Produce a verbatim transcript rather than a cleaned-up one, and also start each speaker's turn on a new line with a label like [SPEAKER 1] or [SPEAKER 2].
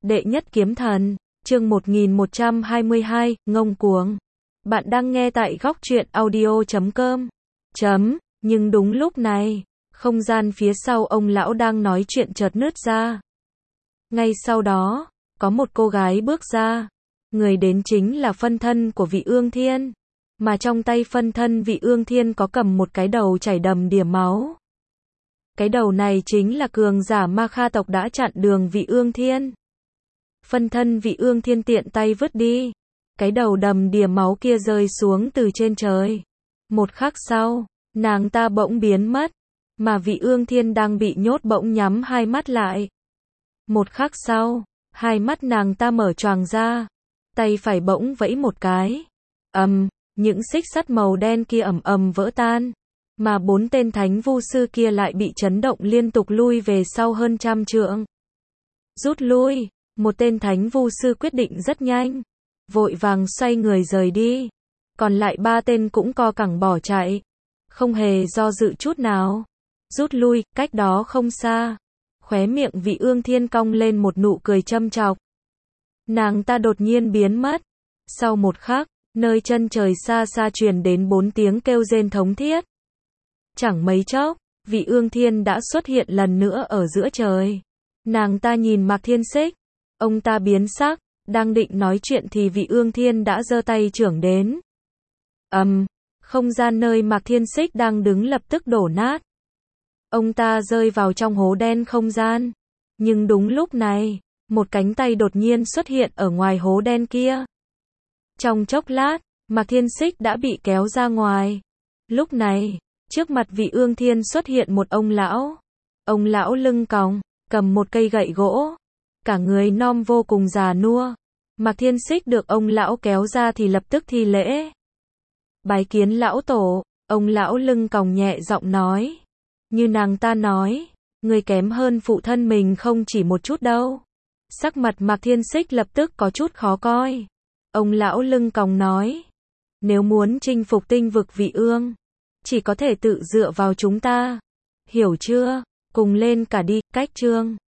[SPEAKER 1] Đệ nhất kiếm thần, chương một nghìn một trăm hai mươi hai, ngông cuồng. Bạn đang nghe tại góc truyện audio chấm com. Chấm, nhưng đúng lúc này, không gian phía sau ông lão đang nói chuyện chợt nứt ra. Ngay sau đó, có một cô gái bước ra. Người đến chính là phân thân của vị Ương Thiên. Mà trong tay phân thân vị Ương Thiên có cầm một cái đầu chảy đầm đìa máu. Cái đầu này chính là cường giả Ma Kha tộc đã chặn đường vị Ương Thiên. Phân thân vị Ương Thiên tiện tay vứt đi. Cái đầu đầm đìa máu kia rơi xuống từ trên trời. Một khắc sau, nàng ta bỗng biến mất. Mà vị Ương Thiên đang bị nhốt bỗng nhắm hai mắt lại. Một khắc sau, hai mắt nàng ta mở choàng ra. Tay phải bỗng vẫy một cái. ầm, um, những xích sắt màu đen kia ầm ầm vỡ tan. Mà bốn tên thánh vu sư kia lại bị chấn động liên tục lui về sau hơn trăm trượng. Rút lui, một tên thánh vu sư quyết định rất nhanh. Vội vàng xoay người rời đi. Còn lại ba tên cũng co cẳng bỏ chạy. Không hề do dự chút nào. Rút lui, cách đó không xa. Khóe miệng vị Ương Thiên cong lên một nụ cười châm chọc. Nàng ta đột nhiên biến mất. Sau một khắc, nơi chân trời xa xa truyền đến bốn tiếng kêu rên thống thiết. Chẳng mấy chốc, vị Ương Thiên đã xuất hiện lần nữa ở giữa trời. Nàng ta nhìn Mạc Thiên Xích. Ông ta biến sắc, đang định nói chuyện thì vị Ương Thiên đã giơ tay chưởng đến. ầm, um, không gian nơi Mạc Thiên Xích đang đứng lập tức đổ nát. Ông ta rơi vào trong hố đen không gian. Nhưng đúng lúc này, một cánh tay đột nhiên xuất hiện ở ngoài hố đen kia. Trong chốc lát, Mạc Thiên Xích đã bị kéo ra ngoài. Lúc này, trước mặt vị Ương Thiên xuất hiện một ông lão. Ông lão lưng còng, cầm một cây gậy gỗ. Cả người nom vô cùng già nua. Mạc Thiên Xích được ông lão kéo ra thì lập tức thi lễ. Bái kiến lão tổ, ông lão lưng còng nhẹ giọng nói. Như nàng ta nói, người kém hơn phụ thân mình không chỉ một chút đâu. Sắc mặt Mạc Thiên Xích lập tức có chút khó coi. Ông lão lưng còng nói. Nếu muốn chinh phục tinh vực vị Ương, chỉ có thể tự dựa vào chúng ta. Hiểu chưa? Cùng lên cả đi, cách chương.